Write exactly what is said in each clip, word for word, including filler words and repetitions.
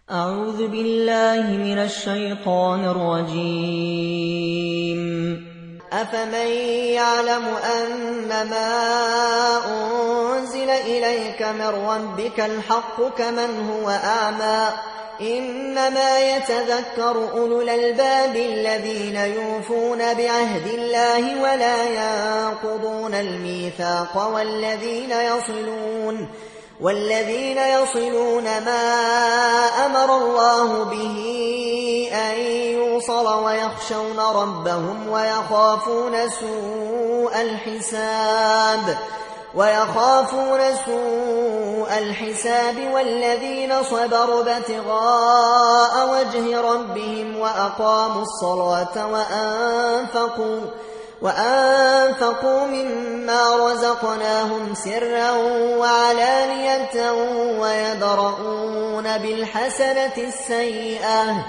أعوذ بالله من الشيطان الرجيم. أفمن يعلم أنما أنزل إليك من ربك الحق كمن هو أعمى إنما يتذكر أولو الألباب الذين يوفون بعهد الله ولا ينقضون الميثاق والذين يصلون والذين يصلون ما أمر الله به أن يوصل ويخشون ربهم ويخافون سوء الحساب ويخافون سوء الحساب والذين صبروا ابتغاء وجه ربهم وأقاموا الصلاة وأنفقوا وأنفقوا مما رزقناهم سرا وعلانية ويدرؤون بالحسنة السيئة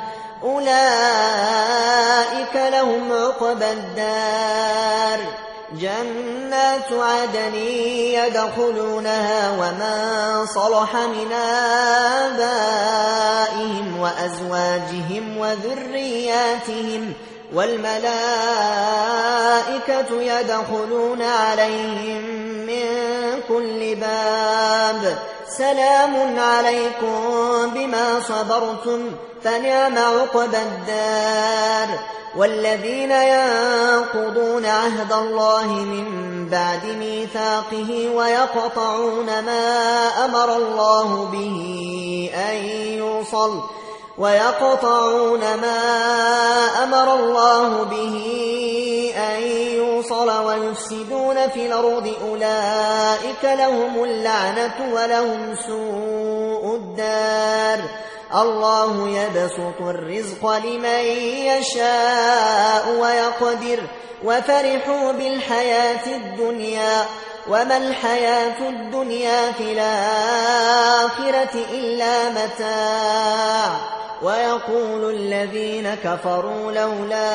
أولئك لهم عقبى الدار جنات عدن يدخلونها ومن صلح من آبائهم وأزواجهم وذرياتهم والملائكة يدخلون عليهم من كل باب سلام عليكم بما صبرتم فنعم عقبى الدار والذين ينقضون عهد الله من بعد ميثاقه ويقطعون ما أمر الله به أن يوصل ويقطعون ما أمر الله به أن يوصل ويفسدون في الأرض أولئك لهم اللعنة ولهم سوء الدار الله يبسط الرزق لمن يشاء ويقدر وفرحوا بالحياة الدنيا وما الحياة الدنيا في الآخرة إلا متاع ويقول الذين كفروا لولا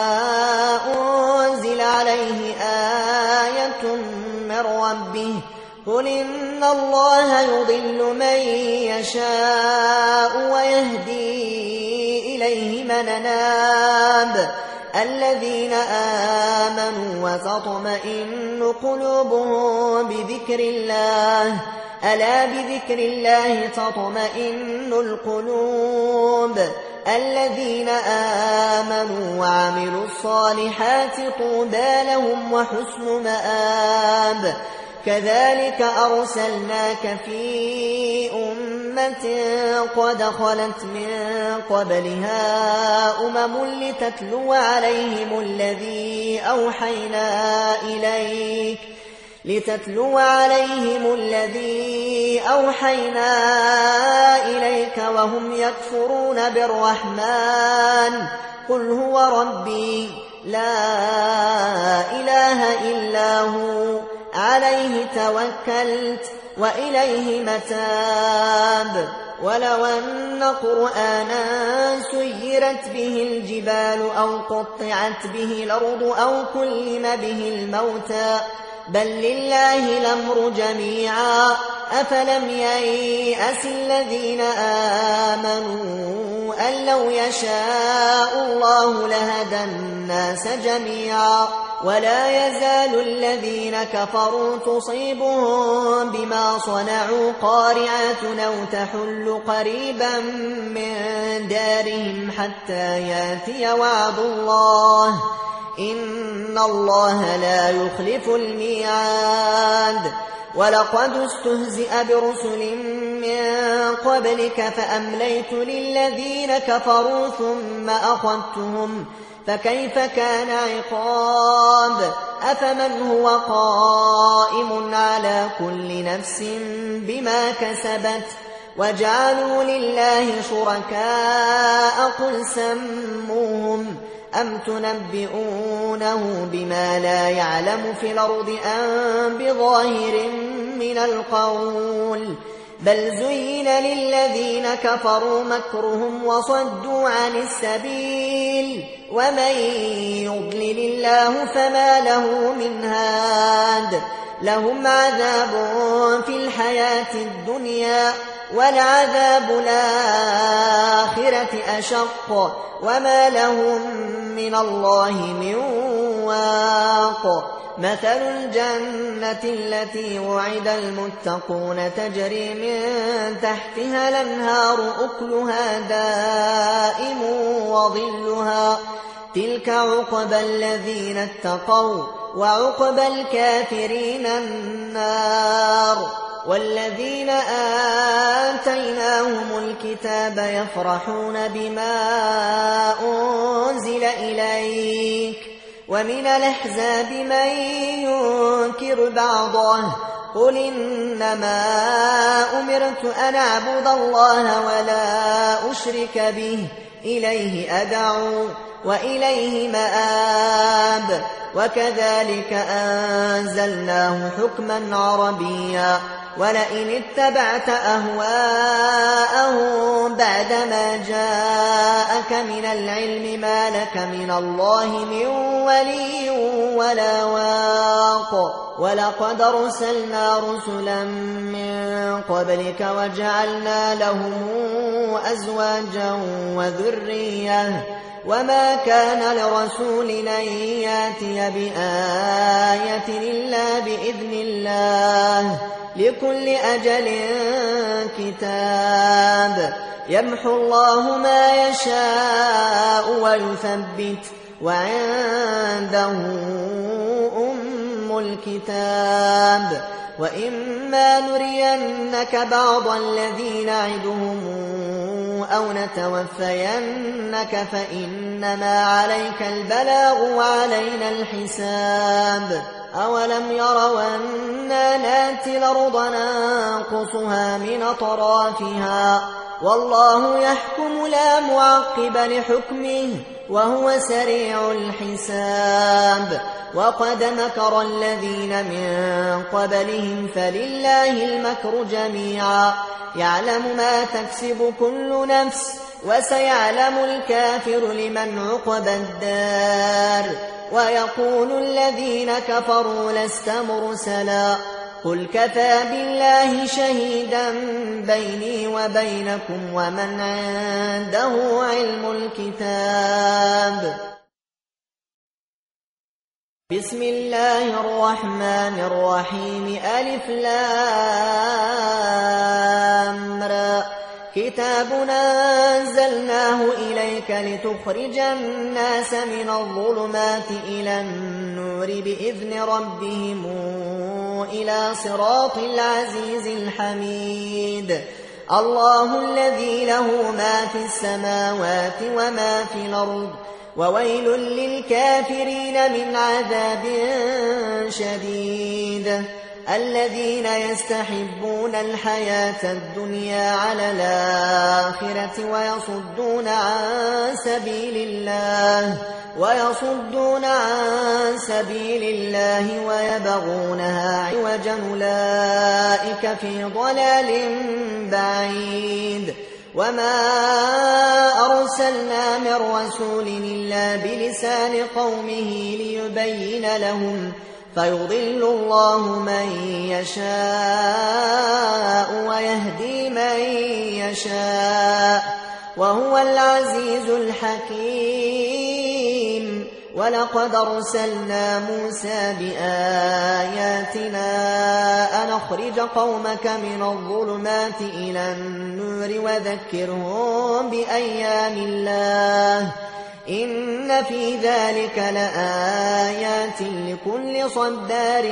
أنزل عليه آية من ربه قل إن الله يضل من يشاء ويهدي إليه من أناب الذين آمنوا وتطمئن قلوبهم بذكر الله ألا بذكر الله تطمئن القلوب الذين آمنوا وعملوا الصالحات طوبى لهم وحسن مآب كذلك أرسلناك في أمة قد خلت من قبلها أمم لتتلو عليهم الذي أوحينا إليك لتتلو عليهم الذي أوحينا إليك وهم يكفرون بالرحمن قل هو ربي لا إله إلا هو عليه توكلت وإليه متاب ولو أن قرآنا سيرت به الجبال أو قطعت به الأرض أو كلم به الموتى بل لله الأمر جميعا أفلم ييأس الذين آمنوا أن لو يشاء الله لهدى الناس جميعا ولا يزال الذين كفروا تصيبهم بما صنعوا قارعة أو تحل قريبا من دارهم حتى يأتي وعد الله إن الله لا يخلف الميعاد ولقد استهزئ برسل من قبلك فأمليت للذين كفروا ثم أخذتهم فكيف كان عقاب أفمن هو قائم على كل نفس بما كسبت وجعلوا لله شركاء قل سموهم أم تنبئونه بما لا يعلم في الأرض أم بظاهر من القول بل زين للذين كفروا مكرهم وصدوا عن السبيل ومن يضلل الله فما له من هاد لهم عذاب في الحياة الدنيا والعذاب الآخر أشق وما لهم من الله من واق مثل الجنة التي وعد المتقون تجري من تحتها الأنهار أكلها دائم وظلها تلك عقبى الذين اتقوا وعقبى الكافرين النار والذين آتيناهم الكتاب يفرحون بما أنزل إليك ومن الأحزاب من ينكر بعضه قل إنما أمرت أن أعبد الله ولا أشرك به إليه أدعو وإليه مآب وكذلك أنزلناه حكما عربيا ولئن اتبعت أهواءهم بعدما جاءك من العلم ما لك من الله من ولي ولا واق ولقد أرسلنا رسلا من قبلك وجعلنا لهم أزواجا وذرية وما كان لرسول أن يأتي بآية إلا بإذن الله لكل أجل كتاب يمحو الله ما يشاء ويثبت وعنده أم الكتاب وإما نرينك بعض الذين نعدهم أو نتوفينك فإنما عليك البلاغ وعلينا الحساب أولم يروا أنا ناتي الأرض ننقصها من أطرافها والله يحكم لا معقب لحكمه وهو سريع الحساب وقد مكر الذين من قبلهم فلله المكر جميعا يعلم ما تكسب كل نفس وسيعلم الكافر لمن عقبى الدار ويقول الذين كفروا لست مرسلا قل كفى بالله شهيدا بيني وبينكم ومن عنده علم الكتاب بسم الله الرحمن الرحيم ألف لام را كتاب أنزلناه إليك لتخرج الناس من الظلمات إلى النور بإذن ربهم إلى صراط العزيز الحميد الله الذي له ما في السماوات وما في الأرض وويل للكافرين من عذاب شديد الذين يستحبون الحياة الدنيا على الآخرة ويصدون عن سبيل الله ويصدون عن سبيل الله ويبغونها عوجا أولئك في ضلال بعيد وما أرسلنا من رسول إلا بلسان قومه ليبين لهم فيضل الله من يشاء ويهدي من يشاء وهو العزيز الحكيم ولقد أرسلنا موسى بآياتنا أن أخرج قومك من الظلمات إلى النور وذكرهم بأيام الله إن في ذلك لآيات لكل صبار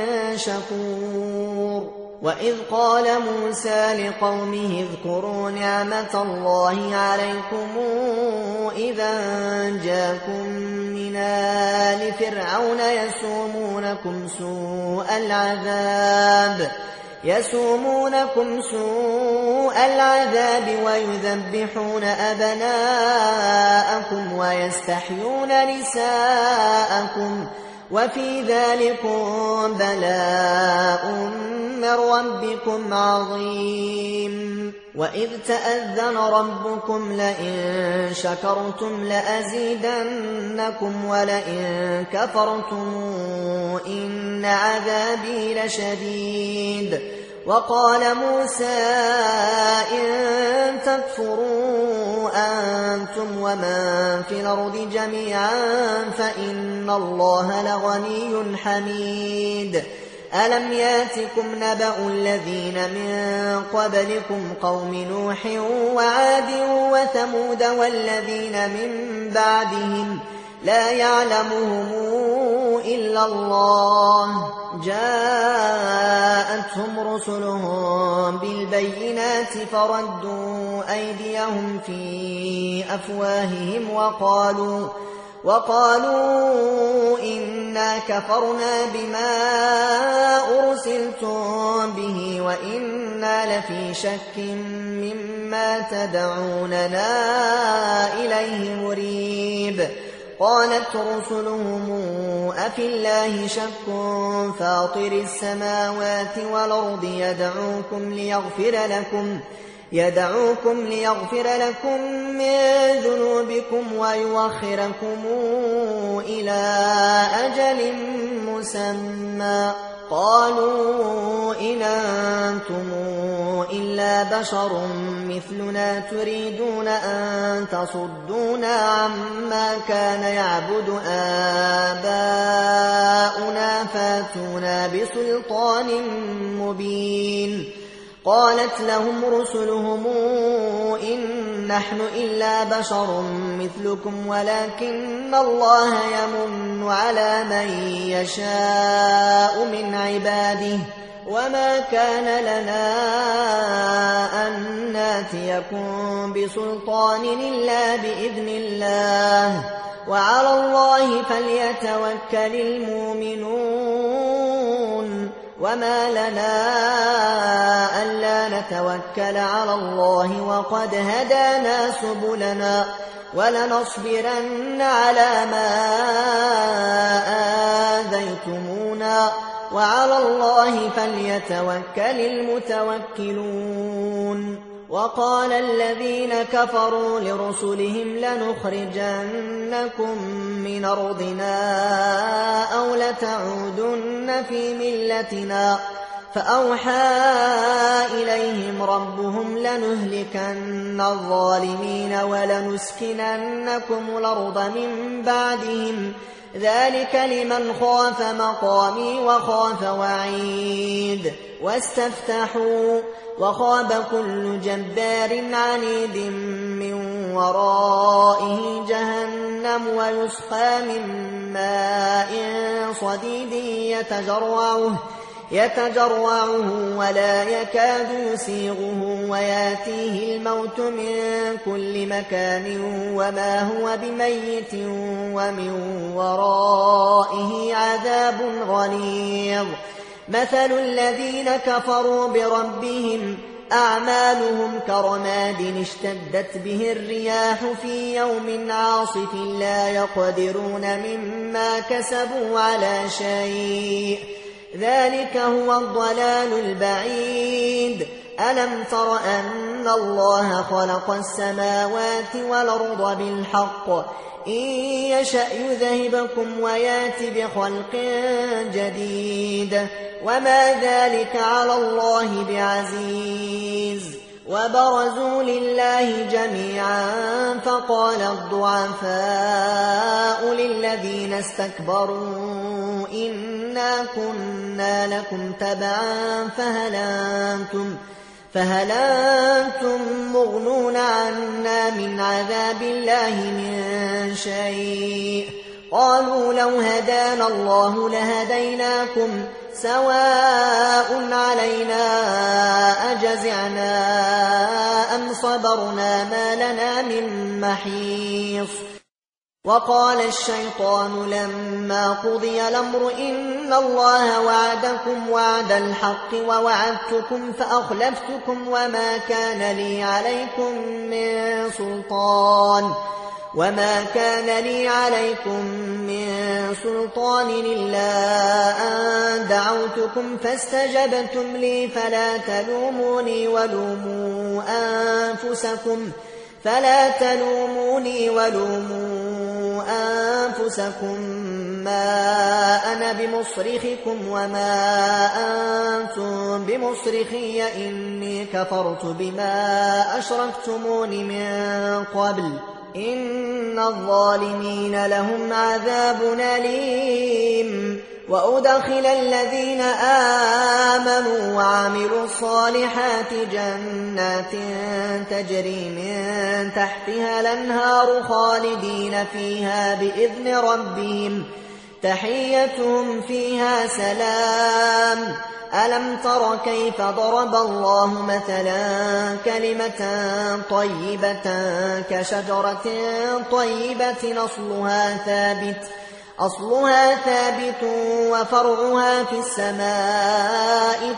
شكور وإذ قال موسى لقومه اذكروا نعمة الله عليكم إذا جاءكم من آل فرعون يسومونكم سوء العذاب يسومونكم سوء العذاب ويذبحون أبناءكم ويستحيون نساءكم وفي ذلكم بلاء من ربكم عظيم وإذ تأذن ربكم لئن شكرتم لأزيدنكم ولئن كفرتم إن عذابي لشديد وقال موسى إن تكفروا أنتم ومن في الأرض جميعا فإن الله لغني حميد ألم ياتكم نبأ الذين من قبلكم قوم نوح وعاد وثمود والذين من بعدهم لا يعلمهم إلا الله جاءتهم رسلهم بالبينات فردوا أيديهم في أفواههم وقالوا وقالوا إنا كفرنا بما أرسلتم به وإنا لفي شك مما تدعوننا إليه مريب قالت رسلهم أفي الله شك فاطر السماوات والأرض يدعوكم ليغفر لكم يدعوكم ليغفر لكم من ذنوبكم ويؤخركم إلى أجل مسمى قالوا إن أنتم إلا بشر مثلنا تريدون أن تصدونا عما كان يعبد آباؤنا فاتونا بسلطان مبين قالت لهم رسلهم إن نحن إلا بشر مثلكم ولكن الله يمن على من يشاء من عباده وما كان لنا أن ناتيكم بسلطان إلا بإذن الله وعلى الله فليتوكل المؤمنون وما لنا ألا نتوكل على الله وقد هدانا سبلنا ولنصبرن على ما آذيتمونا وعلى الله فليتوكل المتوكلون وقال الذين كفروا لرسلهم لنخرجنكم من أرضنا أو لتعودن في ملتنا فأوحى إليهم ربهم لنهلكن الظالمين ولنسكننكم الأرض من بعدهم ذلك لمن خاف مقامي وخاف وعيد واستفتحوا وخاب كل جبار عنيد من ورائه جهنم ويسقى من ماء صديد يتجرعه يتجرعه ولا يكاد يسيغه وياتيه الموت من كل مكان وما هو بميت ومن ورائه عذاب غليظ مثل الذين كفروا بربهم أعمالهم كرماد اشتدت به الرياح في يوم عاصف لا يقدرون مما كسبوا على شيء ذلك هو الضلال البعيد ألم تر أن الله خلق السماوات والأرض بالحق إن يشأ يذهبكم ويات بخلق جديد وما ذلك على الله بعزيز وبرزوا لله جميعا فقال الضعفاء للذين استكبروا إنا كنا لكم تبعا فهل أنتم فهل أنتم مغنون عنا من عذاب الله من شيء قالوا لو هدانا الله لهديناكم سواء علينا أجزعنا أم صبرنا ما لنا من محيص وقال الشيطان لما قضي الأمر إن الله وعدكم وعد الحق ووعدتكم فأخلفتكم وما كان لي عليكم من سلطان وما كان لي عليكم من سلطان إلا أن دعوتكم فاستجبتم لي فلا تلوموني ولوموا أنفسكم فلا تلوموني ولوموا أنفسكم ما أنا بمصرخكم وما أنتم بمصرخي إني كفرت بما أشركتمون من قبل إن الظالمين لهم عذاب أليم. وأدخل الذين آمنوا وعملوا الصالحات جنات تجري من تحتها الأنهار خالدين فيها بإذن ربهم تحيتهم فيها سلام. ألم تر كيف ضرب الله مثلا كلمة طيبة كشجرة طيبة أصلها ثابت أصلها ثابت وفرعها في السماء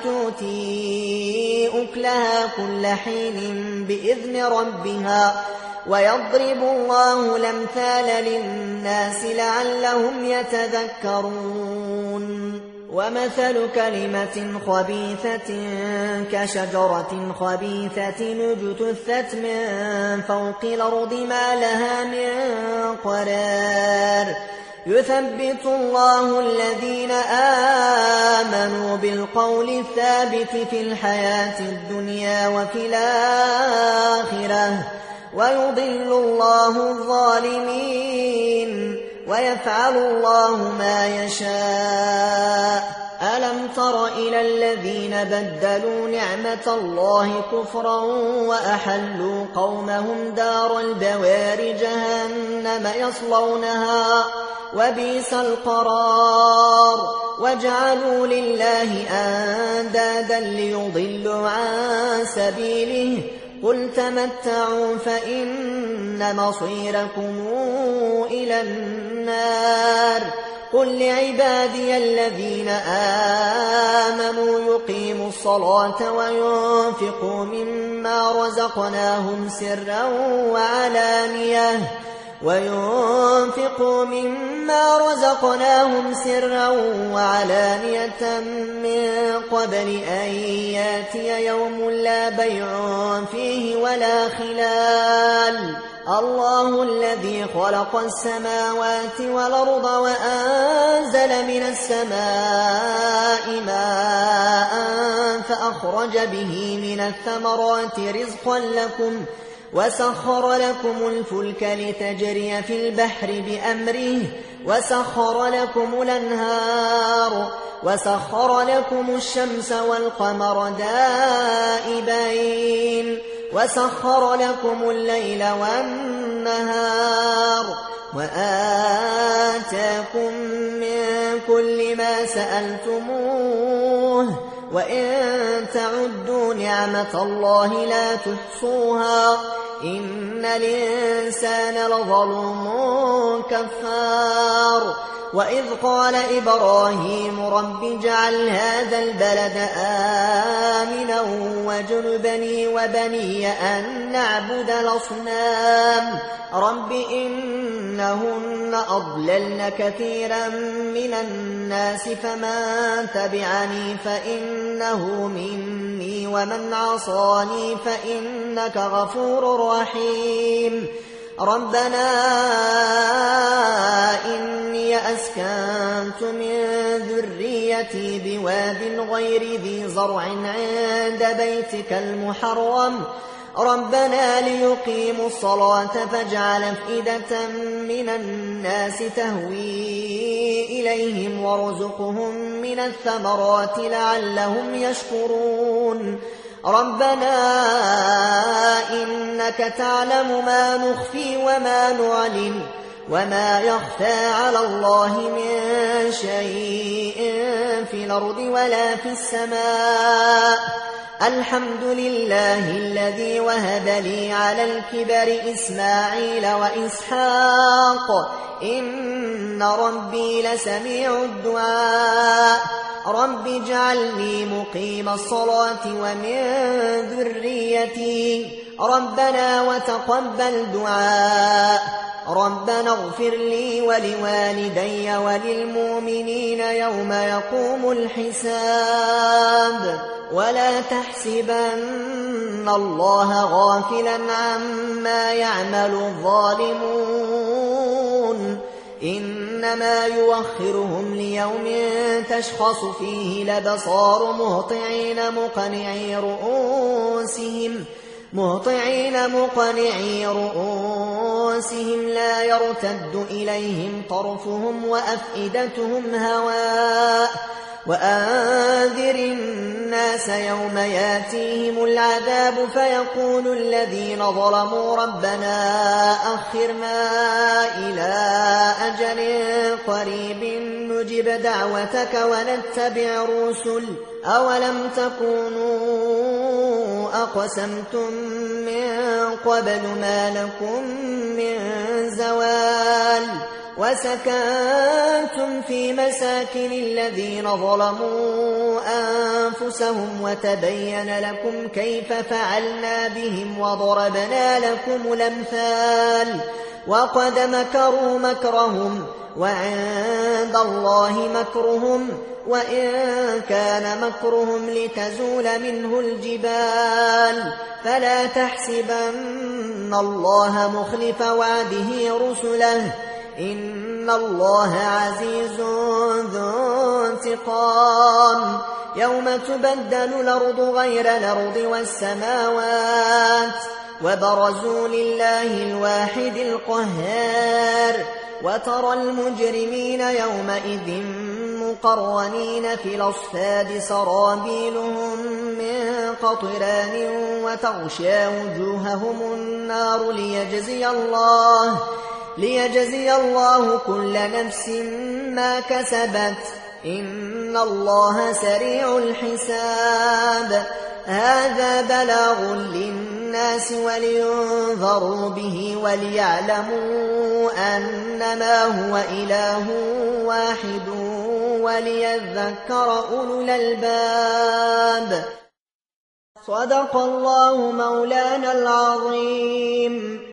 تؤتي أكلها كل حين بإذن ربها ويضرب الله الأمثال للناس لعلهم يتذكرون. ومثل كلمة خبيثة كشجرة خبيثة اجتثت من فوق الأرض ما لها من قرار يثبت الله الذين آمنوا بالقول الثابت في الحياة الدنيا وفي الآخرة ويضل الله الظالمين ويفعل الله ما يشاء. ألم تر إلى الذين بدلوا نعمة الله كفرا وأحلوا قومهم دار البوار جهنم يصلونها وبئس القرار وجعلوا لله أندادا ليضلوا عن سبيله قل تمتعوا فإن مصيركم إلى النار. قل لعبادي الذين آمنوا يقيموا الصلاة وينفقوا مما رزقناهم سرا وعلانية وينفقوا مما رزقناهم سرا وعلانية من قبل أن ياتي يوم لا بيع فيه ولا خلال. الله الذي خلق السماوات والأرض وأنزل من السماء ماء فأخرج به من الثمرات رزقا لكم وسخر لكم الفلك لتجري في البحر بأمره وسخر لكم الأنهار وسخر لكم الشمس والقمر دائبين وسخر لكم الليل والنهار وآتاكم من كل ما سألتموه وإن تعدوا نعمة الله لا تحصوها إن الإنسان لظلوم كفار. وإذ قال إبراهيم رب اجعل هذا البلد آمنا واجنبني وبني أن نعبد الأصنام رب إنهن أضللن كثيرا من الناس فمن تبعني فإنه مني ومن عصاني فإنك غفور رحيم. ربنا إني أسكنت من ذريتي بواد غير ذي زرع عند بيتك المحرم ربنا ليقيموا الصلاة فاجعل أفئدة من الناس تهوي إليهم وارزقهم من الثمرات لعلهم يشكرون. ربنا إنك تعلم ما نخفي وما نعلن وما يخفى على الله من شيء في الأرض ولا في السماء. الحمد لله الذي وهب لي على الكبر إسماعيل وإسحاق إن ربي لسميع الدعاء. رب اجعلني مقيم الصلاة ومن ذريتي ربنا وتقبل دعاء. ربنا اغفر لي ولوالدي وللمؤمنين يوم يقوم الحساب. ولا تحسبن الله غافلا عما يعمل الظالمون إنما يوخرهم ليوم تشخص فيه الأبصار مهطعين مقنعي رؤوسهم مهطعين مقنعي رؤوسهم لا يرتد إليهم طرفهم وأفئدتهم هواء وأنذر الناس يوم ياتيهم العذاب فيقول الذين ظلموا ربنا أخرنا إلى أجل قريب نجب دعوتك ونتبع الرسل أولم تكونوا أقسمتم من قبل ما لكم من زوال وسكنتم في مساكن الذين ظلموا أنفسهم وتبين لكم كيف فعلنا بهم وضربنا لكم الأمثال وقد مكروا مكرهم وعند الله مكرهم وإن كان مكرهم لتزول منه الجبال فلا تحسبن الله مخلف وعده رسله إن الله عزيز ذو انتقام يوم تبدل الأرض غير الأرض والسماوات وبرزوا لله الواحد القهار وترى المجرمين يومئذ مقرنين في الأصفاد سرابيلهم من قطران وتغشى وجوههم النار ليجزي الله ليجزي الله كل نفس ما كسبت إن الله سريع الحساب هذا بلاغ للناس ولينذروا به وليعلموا أنما هو إله واحد وليذكر أولو الألباب صدق الله مولانا العظيم.